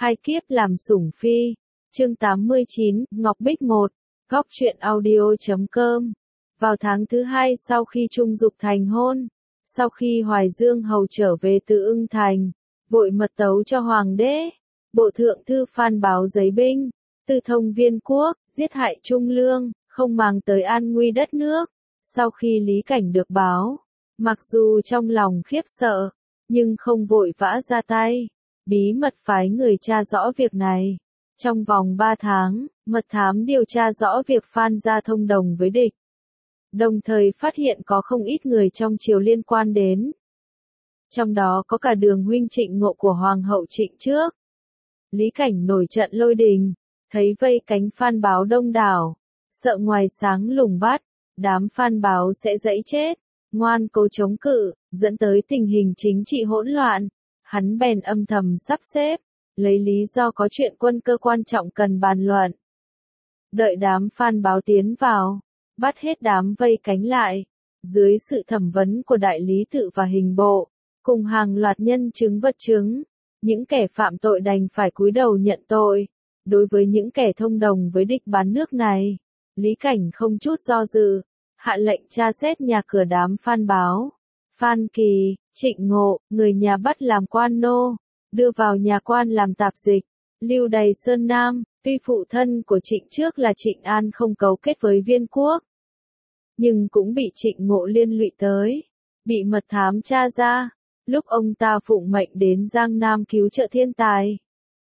Hai kiếp làm sủng phi. Chương 89, Ngọc Bích 1, Góc truyện audio.com. Vào tháng thứ 2 sau khi Trung Dục thành hôn, sau khi Hoài Dương hầu trở về từ Ưng Thành, vội mật tấu cho Hoàng đế, Bộ Thượng thư Phan báo giấy binh, tư thông Viên quốc, giết hại Trung Lương, không màng tới an nguy đất nước. Sau khi Lý Cảnh được báo, mặc dù trong lòng khiếp sợ, nhưng không vội vã ra tay, bí mật phái người tra rõ việc này. Trong vòng 3 tháng, mật thám điều tra rõ việc Phan gia thông đồng với địch. Đồng thời phát hiện có không ít người trong triều liên quan đến. Trong đó có cả Đường huynh Trịnh Ngộ của Hoàng hậu Trịnh trước. Lý Cảnh nổi trận lôi đình, thấy vây cánh Phan báo đông đảo, sợ ngoài sáng lùng bắt, đám Phan báo sẽ dẫy chết, ngoan cố chống cự, dẫn tới tình hình chính trị hỗn loạn. Hắn bèn âm thầm sắp xếp, lấy lý do có chuyện quân cơ quan trọng cần bàn luận. Đợi đám Phan báo tiến vào, bắt hết đám vây cánh lại, dưới sự thẩm vấn của đại lý tự và hình bộ, cùng hàng loạt nhân chứng vật chứng, những kẻ phạm tội đành phải cúi đầu nhận tội. Đối với những kẻ thông đồng với địch bán nước này, Lý Cảnh không chút do dự, hạ lệnh tra xét nhà cửa đám Phan báo. Phan Kỳ, Trịnh Ngộ, người nhà bắt làm quan nô, đưa vào nhà quan làm tạp dịch. Lưu Đày Sơn Nam, tuy phụ thân của Trịnh trước là Trịnh An không cấu kết với Viên quốc, nhưng cũng bị Trịnh Ngộ liên lụy tới, bị mật thám tra ra. Lúc ông ta phụng mệnh đến Giang Nam cứu trợ thiên tài,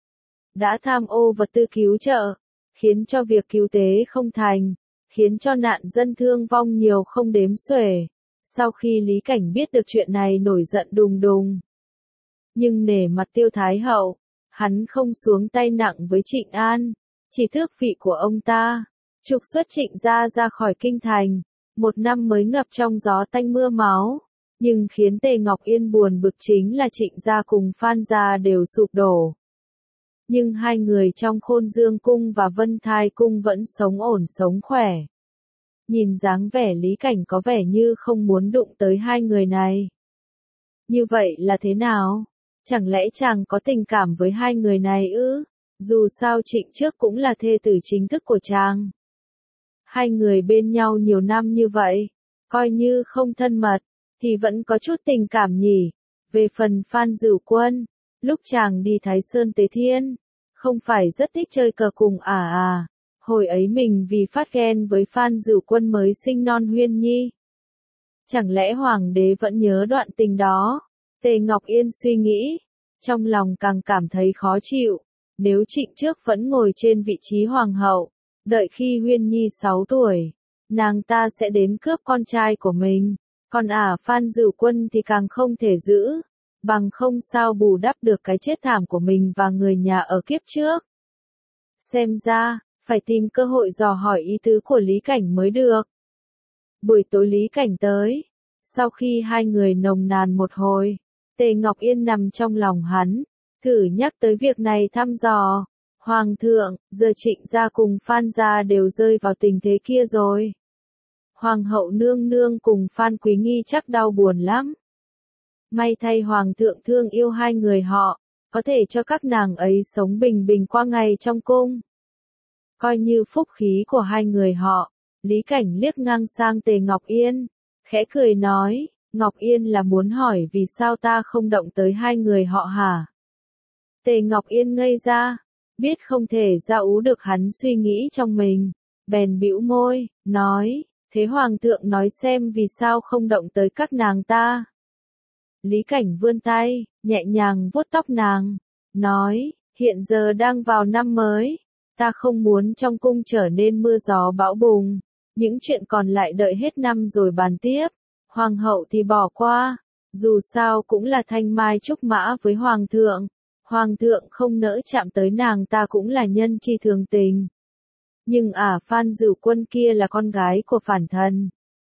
đã tham ô vật tư cứu trợ, khiến cho việc cứu tế không thành, khiến cho nạn dân thương vong nhiều không đếm xuể. Sau khi Lý Cảnh biết được chuyện này nổi giận đùng đùng, nhưng nể mặt Tiêu Thái hậu, hắn không xuống tay nặng với Trịnh An, chỉ tước vị của ông ta, trục xuất Trịnh gia ra khỏi kinh thành. Một năm mới ngập trong gió tanh mưa máu, nhưng khiến Tề Ngọc Yên buồn bực chính là Trịnh gia cùng Phan gia đều sụp đổ. Nhưng hai người trong Khôn Dương cung và Vân Thai cung vẫn sống ổn sống khỏe. Nhìn dáng vẻ Lý Cảnh có vẻ như không muốn đụng tới hai người này. Như vậy là thế nào? Chẳng lẽ chàng có tình cảm với hai người này ư? Dù sao Trịnh trước cũng là thê tử chính thức của chàng. Hai người bên nhau nhiều năm như vậy, coi như không thân mật, thì vẫn có chút tình cảm nhỉ. Về phần Phan Dửu Quân, lúc chàng đi Thái Sơn Tế Thiên, không phải rất thích chơi cờ cùng hồi ấy mình vì phát ghen với Phan Dửu Quân mới sinh non Huyên Nhi. Chẳng lẽ Hoàng đế vẫn nhớ đoạn tình đó? Tề Ngọc Yên suy nghĩ, trong lòng càng cảm thấy khó chịu. Nếu Trịnh trước vẫn ngồi trên vị trí Hoàng hậu, đợi khi Huyên Nhi 6 tuổi, nàng ta sẽ đến cướp con trai của mình. Còn Phan Dửu Quân thì càng không thể giữ, bằng không sao bù đắp được cái chết thảm của mình và người nhà ở kiếp trước. Xem ra, phải tìm cơ hội dò hỏi ý tứ của Lý Cảnh mới được. Buổi tối Lý Cảnh tới, sau khi hai người nồng nàn một hồi, Tề Ngọc Yên nằm trong lòng hắn, thử nhắc tới việc này thăm dò. Hoàng thượng, giờ Trịnh gia cùng Phan gia đều rơi vào tình thế kia rồi. Hoàng hậu nương nương cùng Phan Quý Nghi chắc đau buồn lắm. May thay Hoàng thượng thương yêu hai người họ, có thể cho các nàng ấy sống bình bình qua ngày trong cung. Coi như phúc khí của hai người họ, Lý Cảnh liếc ngang sang Tề Ngọc Yên, khẽ cười nói, Ngọc Yên là muốn hỏi vì sao ta không động tới hai người họ hả? Tề Ngọc Yên ngây ra, biết không thể ra ú được hắn suy nghĩ trong mình, bèn bĩu môi, nói, thế Hoàng thượng nói xem vì sao không động tới các nàng ta. Lý Cảnh vươn tay, nhẹ nhàng vuốt tóc nàng, nói, hiện giờ đang vào năm mới, ta không muốn trong cung trở nên mưa gió bão bùng, những chuyện còn lại đợi hết năm rồi bàn tiếp. Hoàng hậu thì bỏ qua, dù sao cũng là thanh mai trúc mã với Hoàng thượng. Hoàng thượng không nỡ chạm tới nàng ta cũng là nhân chi thường tình. Nhưng Phan Dửu Quân kia là con gái của phản thần.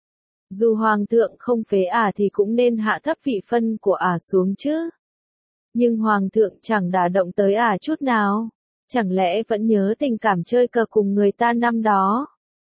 Dù Hoàng thượng không phế thì cũng nên hạ thấp vị phân của xuống chứ. Nhưng Hoàng thượng chẳng đả động tới chút nào. Chẳng lẽ vẫn nhớ tình cảm chơi cờ cùng người ta năm đó?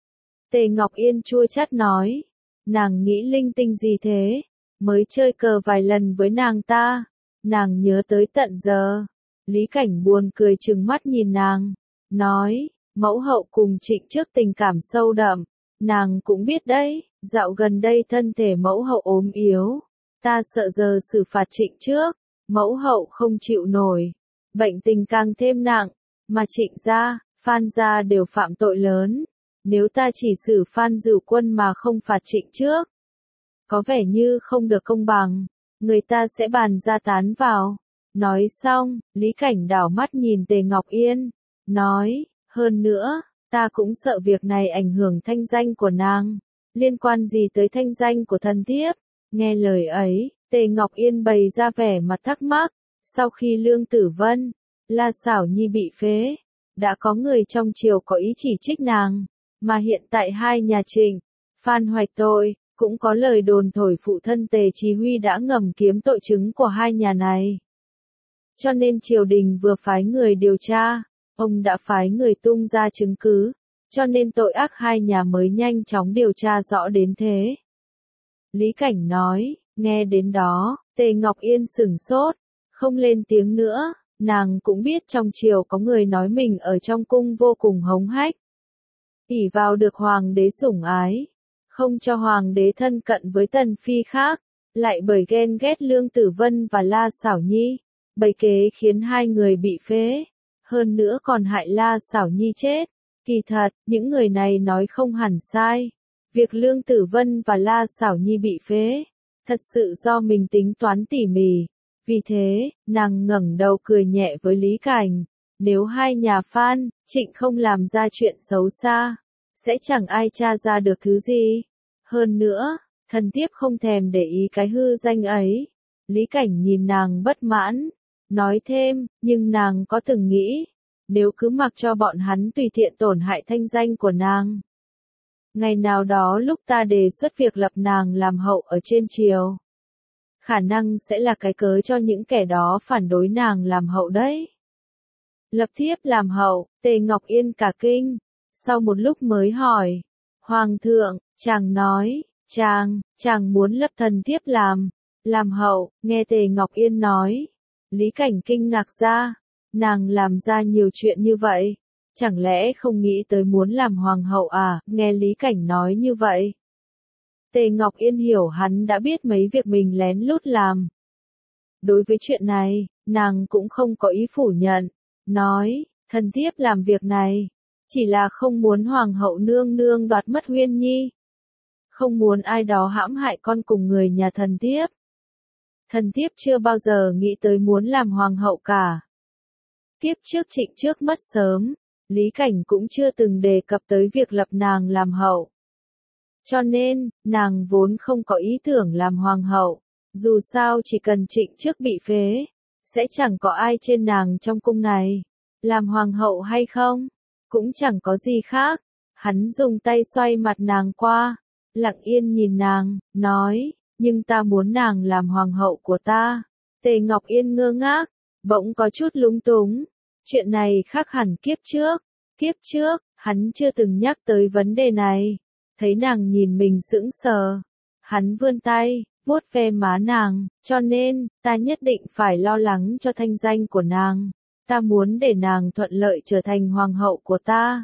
Tề Ngọc Yên chua chát nói. Nàng nghĩ linh tinh gì thế? Mới chơi cờ vài lần với nàng ta. Nàng nhớ tới tận giờ. Lý Cảnh buồn cười trừng mắt nhìn nàng, nói, mẫu hậu cùng Trịnh trước tình cảm sâu đậm, nàng cũng biết đấy, dạo gần đây thân thể mẫu hậu ốm yếu, ta sợ giờ xử phạt Trịnh trước, mẫu hậu không chịu nổi, bệnh tình càng thêm nặng, mà Trịnh gia, Phan gia đều phạm tội lớn, nếu ta chỉ xử Phan Dửu Quân mà không phạt Trịnh trước, có vẻ như không được công bằng, người ta sẽ bàn ra tán vào. Nói xong, Lý Cảnh đảo mắt nhìn Tề Ngọc Yên, nói, hơn nữa, ta cũng sợ việc này ảnh hưởng thanh danh của nàng, liên quan gì tới thanh danh của thần thiếp. Nghe lời ấy, Tề Ngọc Yên bày ra vẻ mặt thắc mắc, sau khi Lương Tử Vân, La Xảo Nhi bị phế, đã có người trong triều có ý chỉ trích nàng, mà hiện tại hai nhà Trịnh, Phan hoạch tội, cũng có lời đồn thổi phụ thân Tề Chí Huy đã ngầm kiếm tội chứng của hai nhà này. Cho nên triều đình vừa phái người điều tra, ông đã phái người tung ra chứng cứ, cho nên tội ác hai nhà mới nhanh chóng điều tra rõ đến thế. Lý Cảnh nói, nghe đến đó, Tề Ngọc Yên sửng sốt, không lên tiếng nữa, nàng cũng biết trong triều có người nói mình ở trong cung vô cùng hống hách. ỷ vào được hoàng đế sủng ái, không cho hoàng đế thân cận với tần phi khác, lại bởi ghen ghét Lương Tử Vân và La Xảo Nhi, bày kế khiến hai người bị phế, hơn nữa còn hại La Xảo Nhi chết. Kỳ thật, những người này nói không hẳn sai. Việc Lương Tử Vân và La Xảo Nhi bị phế, thật sự do mình tính toán tỉ mỉ. Vì thế, nàng ngẩng đầu cười nhẹ với Lý Cảnh. Nếu hai nhà Phan, Trịnh không làm ra chuyện xấu xa, sẽ chẳng ai tra ra được thứ gì. Hơn nữa, thần thiếp không thèm để ý cái hư danh ấy. Lý Cảnh nhìn nàng bất mãn, nói thêm, nhưng nàng có từng nghĩ, nếu cứ mặc cho bọn hắn tùy tiện tổn hại thanh danh của nàng, ngày nào đó lúc ta đề xuất việc lập nàng làm hậu ở trên triều, khả năng sẽ là cái cớ cho những kẻ đó phản đối nàng làm hậu đấy. Lập thiếp làm hậu, Tề Ngọc Yên cả kinh, sau một lúc mới hỏi, Hoàng thượng, chàng nói, chàng muốn lập thần thiếp làm hậu. Nghe Tề Ngọc Yên nói, Lý Cảnh kinh ngạc ra, nàng làm ra nhiều chuyện như vậy, chẳng lẽ không nghĩ tới muốn làm hoàng hậu à? Nghe Lý Cảnh nói như vậy, Tề Ngọc Yên hiểu hắn đã biết mấy việc mình lén lút làm. Đối với chuyện này, nàng cũng không có ý phủ nhận, nói, thần thiếp làm việc này, chỉ là không muốn hoàng hậu nương nương đoạt mất Huyên Nhi, không muốn ai đó hãm hại con cùng người nhà thần thiếp. Thần thiếp chưa bao giờ nghĩ tới muốn làm hoàng hậu cả. Kiếp trước Trịnh trước mất sớm, Lý Cảnh cũng chưa từng đề cập tới việc lập nàng làm hậu. Cho nên, nàng vốn không có ý tưởng làm hoàng hậu, dù sao chỉ cần Trịnh trước bị phế, sẽ chẳng có ai trên nàng trong cung này. Làm hoàng hậu hay không, cũng chẳng có gì khác. Hắn dùng tay xoay mặt nàng qua, lặng yên nhìn nàng, nói, nhưng ta muốn nàng làm hoàng hậu của ta. Tề Ngọc Yên ngơ ngác, bỗng có chút lúng túng. Chuyện này khác hẳn kiếp trước. Kiếp trước, hắn chưa từng nhắc tới vấn đề này. Thấy nàng nhìn mình sững sờ, hắn vươn tay, vuốt ve má nàng, cho nên, ta nhất định phải lo lắng cho thanh danh của nàng. Ta muốn để nàng thuận lợi trở thành hoàng hậu của ta.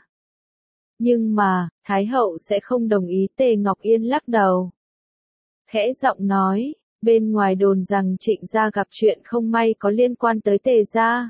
Nhưng mà, Thái hậu sẽ không đồng ý. Tề Ngọc Yên lắc đầu. Khẽ giọng nói, bên ngoài đồn rằng Trịnh gia gặp chuyện không may có liên quan tới Tề gia.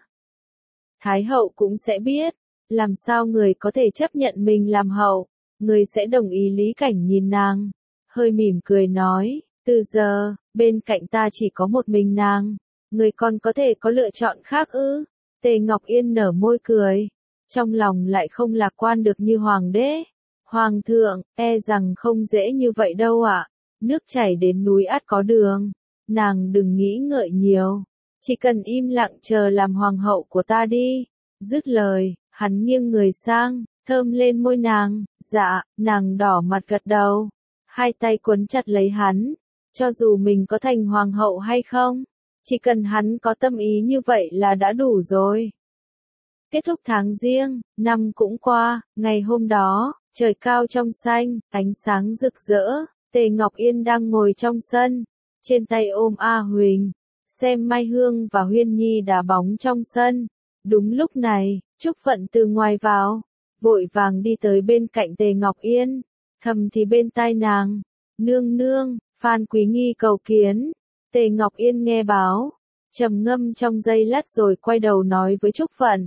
Thái hậu cũng sẽ biết, làm sao người có thể chấp nhận mình làm hậu, người sẽ đồng ý. Lý Cảnh nhìn nàng, hơi mỉm cười nói, từ giờ, bên cạnh ta chỉ có một mình nàng, người còn có thể có lựa chọn khác ư? Tề Ngọc Yên nở môi cười, trong lòng lại không lạc quan được như hoàng đế. Hoàng thượng, e rằng không dễ như vậy đâu ạ. Nước chảy đến núi ắt có đường, nàng đừng nghĩ ngợi nhiều, chỉ cần im lặng chờ làm hoàng hậu của ta đi. Dứt lời, hắn nghiêng người sang, thơm lên môi nàng. Dạ, nàng đỏ mặt gật đầu, hai tay quấn chặt lấy hắn. Cho dù mình có thành hoàng hậu hay không, chỉ cần hắn có tâm ý như vậy là đã đủ rồi. Kết thúc tháng Giêng, năm cũng qua, ngày hôm đó, trời cao trong xanh, ánh sáng rực rỡ. Tề Ngọc Yên đang ngồi trong sân, trên tay ôm A Huỳnh, xem Mai Hương và Huyên Nhi đá bóng trong sân. Đúng lúc này, Trúc Vận từ ngoài vào, vội vàng đi tới bên cạnh Tề Ngọc Yên, thầm thì bên tai nàng, nương nương, Phan Quý Nghi cầu kiến. Tề Ngọc Yên nghe báo, trầm ngâm trong giây lát rồi quay đầu nói với Trúc Vận.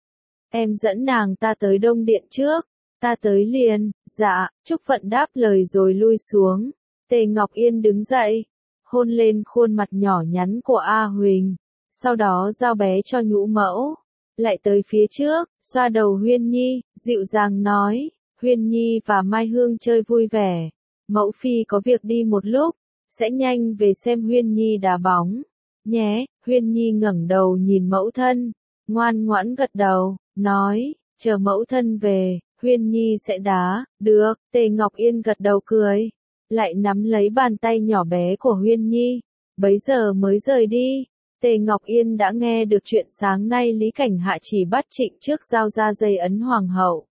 Em dẫn nàng ta tới Đông Điện trước, ta tới liền. Dạ, Trúc Vận đáp lời rồi lui xuống. Tề Ngọc Yên đứng dậy, hôn lên khuôn mặt nhỏ nhắn của A Huỳnh, sau đó giao bé cho nhũ mẫu, lại tới phía trước, xoa đầu Huyên Nhi, dịu dàng nói, Huyên Nhi và Mai Hương chơi vui vẻ, mẫu phi có việc đi một lúc, sẽ nhanh về xem Huyên Nhi đá bóng, nhé. Huyên Nhi ngẩng đầu nhìn mẫu thân, ngoan ngoãn gật đầu, nói, chờ mẫu thân về, Huyên Nhi sẽ đá, được. Tề Ngọc Yên gật đầu cười, lại nắm lấy bàn tay nhỏ bé của Huyên Nhi, bấy giờ mới rời đi. Tề Ngọc Yên đã nghe được chuyện sáng nay Lý Cảnh Hạ chỉ bắt Trịnh trước giao ra dây ấn hoàng hậu.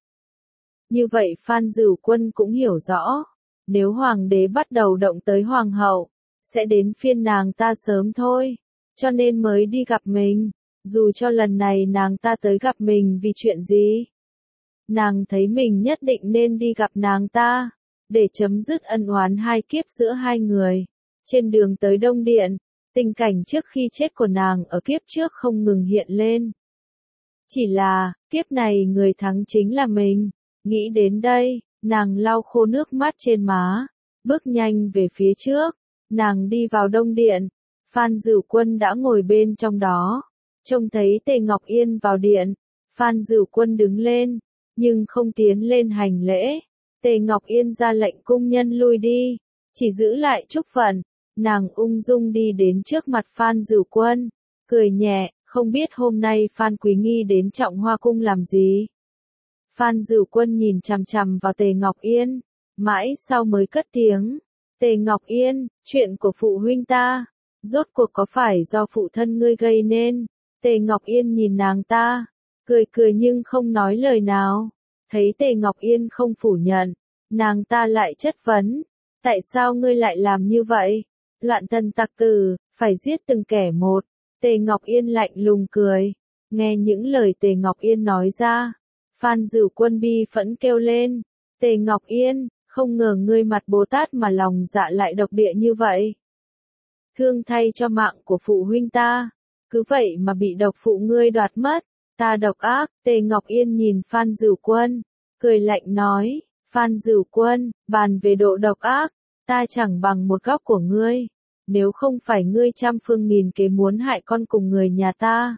Như vậy Phan Dửu Quân cũng hiểu rõ, nếu hoàng đế bắt đầu động tới hoàng hậu, sẽ đến phiên nàng ta sớm thôi, cho nên mới đi gặp mình, dù cho lần này nàng ta tới gặp mình vì chuyện gì. Nàng thấy mình nhất định nên đi gặp nàng ta, để chấm dứt ân oán hai kiếp giữa hai người. Trên đường tới Đông Điện, tình cảnh trước khi chết của nàng ở kiếp trước không ngừng hiện lên. Chỉ là, kiếp này người thắng chính là mình. Nghĩ đến đây, nàng lau khô nước mắt trên má, bước nhanh về phía trước. Nàng đi vào Đông Điện, Phan Dửu Quân đã ngồi bên trong đó. Trông thấy Tề Ngọc Yên vào điện, Phan Dửu Quân đứng lên, nhưng không tiến lên hành lễ. Tề Ngọc Yên ra lệnh cung nhân lui đi, chỉ giữ lại Trúc Vận. Nàng ung dung đi đến trước mặt Phan Dửu Quân, cười nhẹ, không biết hôm nay Phan Quý Nghi đến Trọng Hoa Cung làm gì. Phan Dửu Quân nhìn chằm chằm vào Tề Ngọc Yên, mãi sau mới cất tiếng. Tề Ngọc Yên, chuyện của phụ huynh ta, rốt cuộc có phải do phụ thân ngươi gây nên? Tề Ngọc Yên nhìn nàng ta, cười cười nhưng không nói lời nào. Thấy Tề Ngọc Yên không phủ nhận, nàng ta lại chất vấn, tại sao ngươi lại làm như vậy? Loạn thần tặc tử, phải giết từng kẻ một. Tề Ngọc Yên lạnh lùng cười, nghe những lời Tề Ngọc Yên nói ra, Phan Dửu Quân bi phẫn kêu lên, Tề Ngọc Yên, không ngờ ngươi mặt Bồ Tát mà lòng dạ lại độc địa như vậy. Thương thay cho mạng của phụ huynh ta, cứ vậy mà bị độc phụ ngươi đoạt mất, ta độc ác. Tề Ngọc Yên nhìn Phan Dửu Quân, cười lạnh nói, Phan Dửu Quân, bàn về độ độc ác, ta chẳng bằng một góc của ngươi, nếu không phải ngươi trăm phương nghìn kế muốn hại con cùng người nhà ta.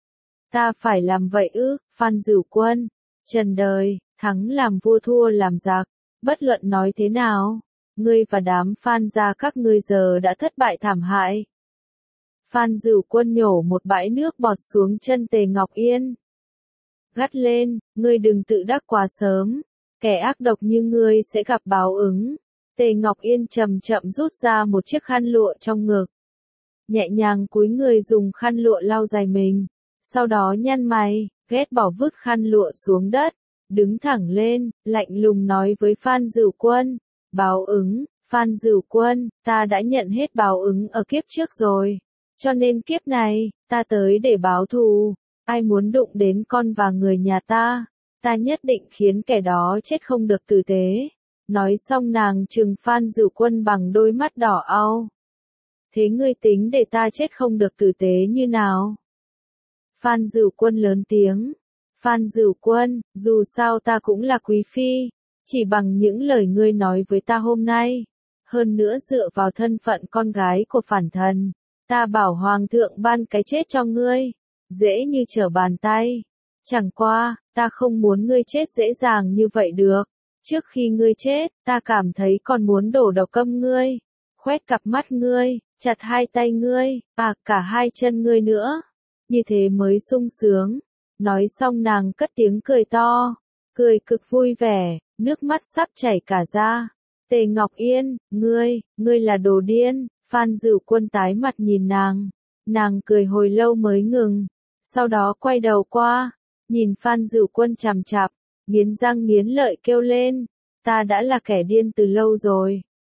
Ta phải làm vậy ư? Phan Dửu Quân, trần đời, thắng làm vua thua làm giặc, bất luận nói thế nào, ngươi và đám Phan gia các ngươi giờ đã thất bại thảm hại. Phan Dửu Quân nhổ một bãi nước bọt xuống chân Tề Ngọc Yên. Gắt lên, ngươi đừng tự đắc quá sớm, kẻ ác độc như ngươi sẽ gặp báo ứng. Tề Ngọc Yên chậm chậm rút ra một chiếc khăn lụa trong ngực. Nhẹ nhàng cúi người dùng khăn lụa lau dài mình, sau đó nhăn mày, ghét bỏ vứt khăn lụa xuống đất, đứng thẳng lên, lạnh lùng nói với Phan Dửu Quân, báo ứng, Phan Dửu Quân, ta đã nhận hết báo ứng ở kiếp trước rồi, cho nên kiếp này, ta tới để báo thù, ai muốn đụng đến con và người nhà ta, ta nhất định khiến kẻ đó chết không được tử tế. Nói xong nàng trừng Phan Dửu Quân bằng đôi mắt đỏ au. Thế ngươi tính để ta chết không được tử tế như nào? Phan Dửu Quân lớn tiếng. Phan Dửu Quân, dù sao ta cũng là quý phi, chỉ bằng những lời ngươi nói với ta hôm nay. Hơn nữa dựa vào thân phận con gái của phản thần, ta bảo hoàng thượng ban cái chết cho ngươi, dễ như trở bàn tay. Chẳng qua, ta không muốn ngươi chết dễ dàng như vậy được. Trước khi ngươi chết, ta cảm thấy còn muốn đổ độc câm ngươi, khoét cặp mắt ngươi, chặt hai tay ngươi, cả hai chân ngươi nữa. Như thế mới sung sướng. Nói xong nàng cất tiếng cười to, cười cực vui vẻ, nước mắt sắp chảy cả ra. Tề Ngọc Yên, ngươi là đồ điên. Phan Dửu Quân tái mặt nhìn nàng cười hồi lâu mới ngừng, sau đó quay đầu qua, nhìn Phan Dửu Quân chằm chằm, nghiến răng nghiến lợi kêu lên, ta đã là kẻ điên từ lâu rồi,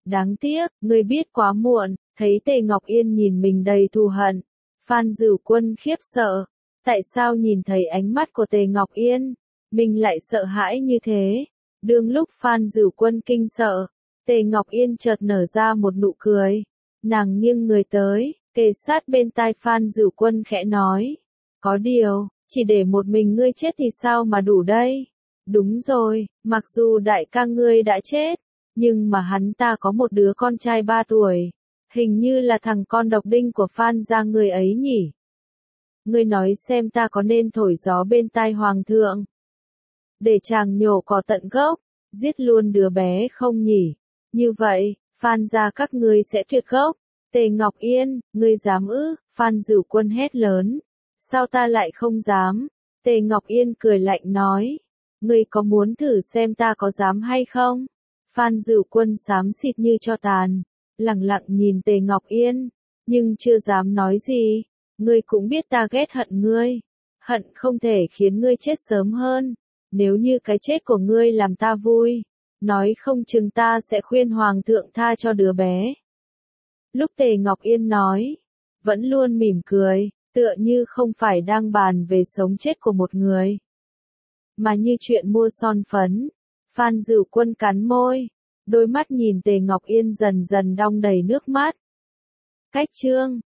Đáng tiếc, ngươi biết quá muộn, thấy Tề Ngọc Yên nhìn mình đầy thù hận. Phan Dửu Quân khiếp sợ. Tại sao nhìn thấy ánh mắt của Tề Ngọc Yên, mình lại sợ hãi như thế? Đương lúc Phan Dửu Quân kinh sợ, Tề Ngọc Yên chợt nở ra một nụ cười. Nàng nghiêng người tới, kề sát bên tai Phan Dửu Quân khẽ nói. Có điều, chỉ để một mình ngươi chết thì sao mà đủ đây? Đúng rồi, mặc dù đại ca ngươi đã chết, nhưng mà hắn ta có một đứa con trai 3 tuổi. Hình như là thằng con độc đinh của Phan gia ngươi ấy nhỉ? Ngươi nói xem ta có nên thổi gió bên tai hoàng thượng, để chàng nhổ cỏ tận gốc, giết luôn đứa bé không nhỉ? Như vậy, Phan gia các ngươi sẽ tuyệt gốc. Tề Ngọc Yên, ngươi dám ư? Phan Dửu Quân hét lớn. Sao ta lại không dám? Tề Ngọc Yên cười lạnh nói. Ngươi có muốn thử xem ta có dám hay không? Phan Dửu Quân xám xịt như tro tàn, lẳng lặng nhìn Tề Ngọc Yên, nhưng chưa dám nói gì. Ngươi cũng biết ta ghét hận ngươi. Hận không thể khiến ngươi chết sớm hơn. Nếu như cái chết của ngươi làm ta vui, nói không chừng ta sẽ khuyên hoàng thượng tha cho đứa bé. Lúc Tề Ngọc Yên nói, vẫn luôn mỉm cười, tựa như không phải đang bàn về sống chết của một người, mà như chuyện mua son phấn. Phan Dửu Quân cắn môi, đôi mắt nhìn Tề Ngọc Yên dần dần đong đầy nước mắt. Cách chương